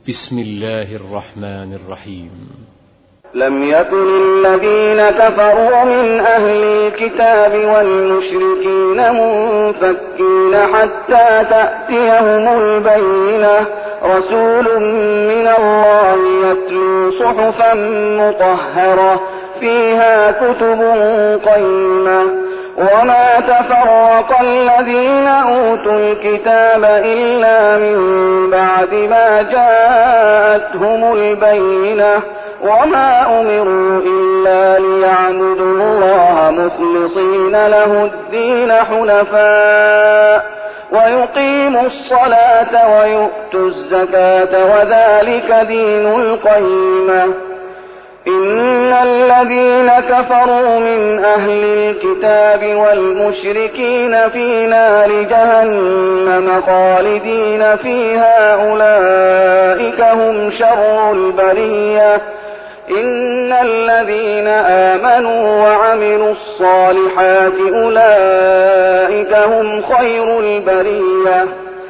بسم الله الرحمن الرحيم. لم يكن الذين كفروا من أهل الكتاب والمشركين منفكين حتى تأتيهم البينة، رسول من الله يتلو صحفا مطهرة فيها كتب قيمة. وما تفرق الذين أوتوا الكتاب إلا من بعد ما جاءتهم البينة، وما أمروا إلا ليعبدوا الله مخلصين له الدين حنفاء ويقيموا الصلاة ويؤتوا الزكاة وذلك دين القيمة. إن الذين كفروا من أهل الكتاب والمشركين في نار جهنم خالدين فيها أولئك هم شر البرية. إن الذين آمنوا وعملوا الصالحات أولئك هم خير البرية،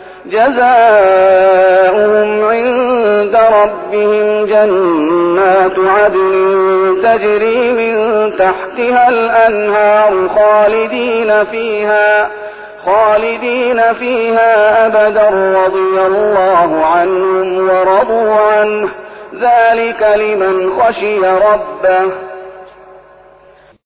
جزاؤهم عند ربهم جنات عدن تجري من تحتها الأنهار خالدين فيها أبدا، رضي الله عنهم ورضوا عنه، ذلك لمن خشي ربه.